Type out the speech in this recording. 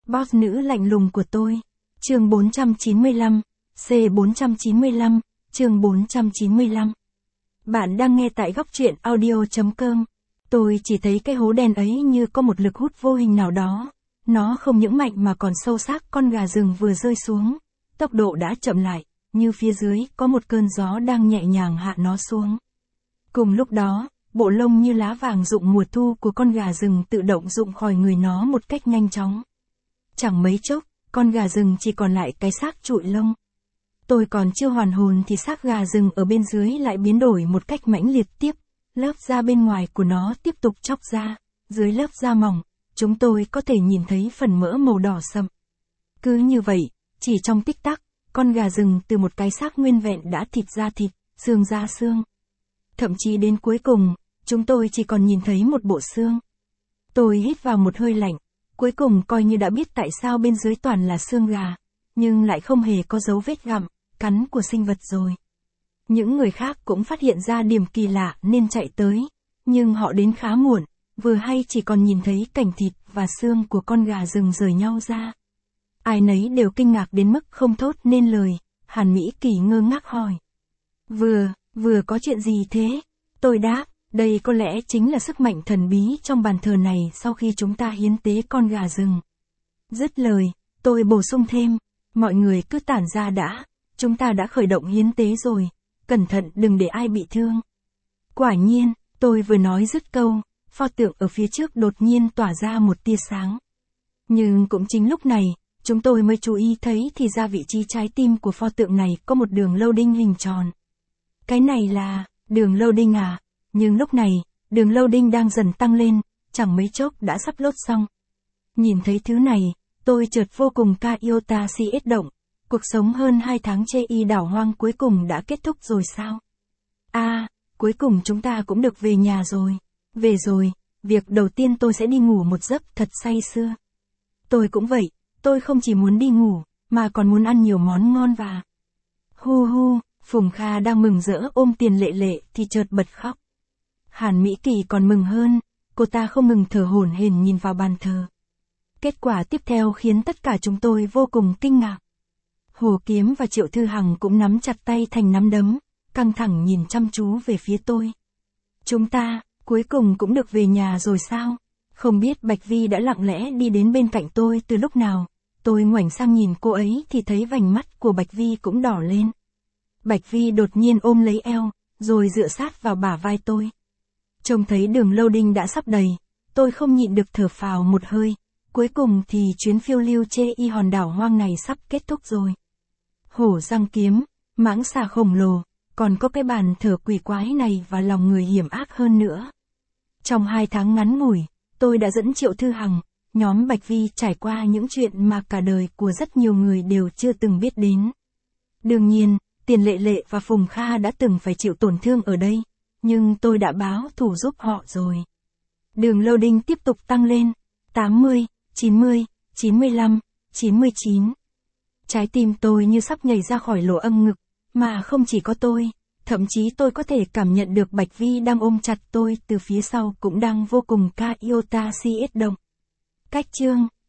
Boss nữ lạnh lùng của tôi. Chương 495, C495, chương 495. Bạn đang nghe tại góc truyện audio.com. Tôi chỉ thấy cái hố đen ấy như có một lực hút vô hình nào đó. Nó không những mạnh mà còn sâu sắc. Con gà rừng vừa rơi xuống, tốc độ đã chậm lại, như phía dưới có một cơn gió đang nhẹ nhàng hạ nó xuống. Cùng lúc đó, bộ lông như lá vàng rụng mùa thu của con gà rừng tự động rụng khỏi người nó một cách nhanh chóng. Chẳng mấy chốc, con gà rừng chỉ còn lại cái xác trụi lông. Tôi còn chưa hoàn hồn thì xác gà rừng ở bên dưới lại biến đổi một cách mãnh liệt tiếp. Lớp da bên ngoài của nó tiếp tục chóc ra, dưới lớp da mỏng, chúng tôi có thể nhìn thấy phần mỡ màu đỏ sậm. Cứ như vậy, chỉ trong tích tắc, con gà rừng từ một cái xác nguyên vẹn đã thịt ra thịt, xương ra xương. Thậm chí đến cuối cùng, chúng tôi chỉ còn nhìn thấy một bộ xương. Tôi hít vào một hơi lạnh, cuối cùng coi như đã biết tại sao bên dưới toàn là xương gà, nhưng lại không hề có dấu vết gặm, cắn của sinh vật rồi. Những người khác cũng phát hiện ra điểm kỳ lạ nên chạy tới, nhưng họ đến khá muộn, vừa hay chỉ còn nhìn thấy cảnh thịt và xương của con gà rừng rời nhau ra. Ai nấy đều kinh ngạc đến mức không thốt nên lời. Hàn Mỹ Kỳ ngơ ngác hỏi. Vừa có chuyện gì thế? Tôi đáp, đây có lẽ chính là sức mạnh thần bí trong bàn thờ này sau khi chúng ta hiến tế con gà rừng. Dứt lời, tôi bổ sung thêm, mọi người cứ tản ra đã, chúng ta đã khởi động hiến tế rồi, cẩn thận đừng để ai bị thương. Quả nhiên, tôi vừa nói dứt câu, pho tượng ở phía trước đột nhiên tỏa ra một tia sáng. Nhưng cũng chính lúc này, chúng tôi mới chú ý thấy thì ra vị trí trái tim của pho tượng này có một đường loading hình tròn. Cái này là, đường loading à? Nhưng lúc này, đường loading đang dần tăng lên, chẳng mấy chốc đã sắp lốt xong. Nhìn thấy thứ này, tôi chợt vô cùng Iota CS động. Cuộc sống hơn 2 tháng chê y đảo hoang cuối cùng đã kết thúc rồi sao? Cuối cùng chúng ta cũng được về nhà rồi. Về rồi, việc đầu tiên tôi sẽ đi ngủ một giấc thật say sưa. Tôi cũng vậy, tôi không chỉ muốn đi ngủ, mà còn muốn ăn nhiều món ngon và... Phùng Kha đang mừng rỡ ôm Tiền Lệ Lệ thì chợt bật khóc. Hàn Mỹ Kỳ còn mừng hơn, cô ta không ngừng thở hổn hển nhìn vào bàn thờ. Kết quả tiếp theo khiến tất cả chúng tôi vô cùng kinh ngạc. Hồ Kiếm và Triệu Thư Hằng cũng nắm chặt tay thành nắm đấm, căng thẳng nhìn chăm chú về phía tôi. Chúng ta, cuối cùng cũng được về nhà rồi sao? Không biết Bạch Vi đã lặng lẽ đi đến bên cạnh tôi từ lúc nào. Tôi ngoảnh sang nhìn cô ấy thì thấy vành mắt của Bạch Vi cũng đỏ lên. Bạch Vi đột nhiên ôm lấy eo, rồi dựa sát vào bả vai tôi. Trông thấy đường loading đã sắp đầy, tôi không nhịn được thở phào một hơi. Cuối cùng thì chuyến phiêu lưu chê y hòn đảo hoang này sắp kết thúc rồi. Hổ răng kiếm, mãng xà khổng lồ, còn có cái bàn thờ quỷ quái này và lòng người hiểm ác hơn nữa. Trong 2 tháng ngắn ngủi, tôi đã dẫn Triệu Thư Hằng, nhóm Bạch Vi trải qua những chuyện mà cả đời của rất nhiều người đều chưa từng biết đến. Đương nhiên, Tiền Lệ Lệ và Phùng Kha đã từng phải chịu tổn thương ở đây, nhưng tôi đã báo thù giúp họ rồi. Đường loading tiếp tục tăng lên, 80, 90, 95, 99. Trái tim tôi như sắp nhảy ra khỏi lỗ âm ngực, mà không chỉ có tôi, thậm chí tôi có thể cảm nhận được Bạch Vi đang ôm chặt tôi từ phía sau cũng đang vô cùng Iota CS động. Cách chương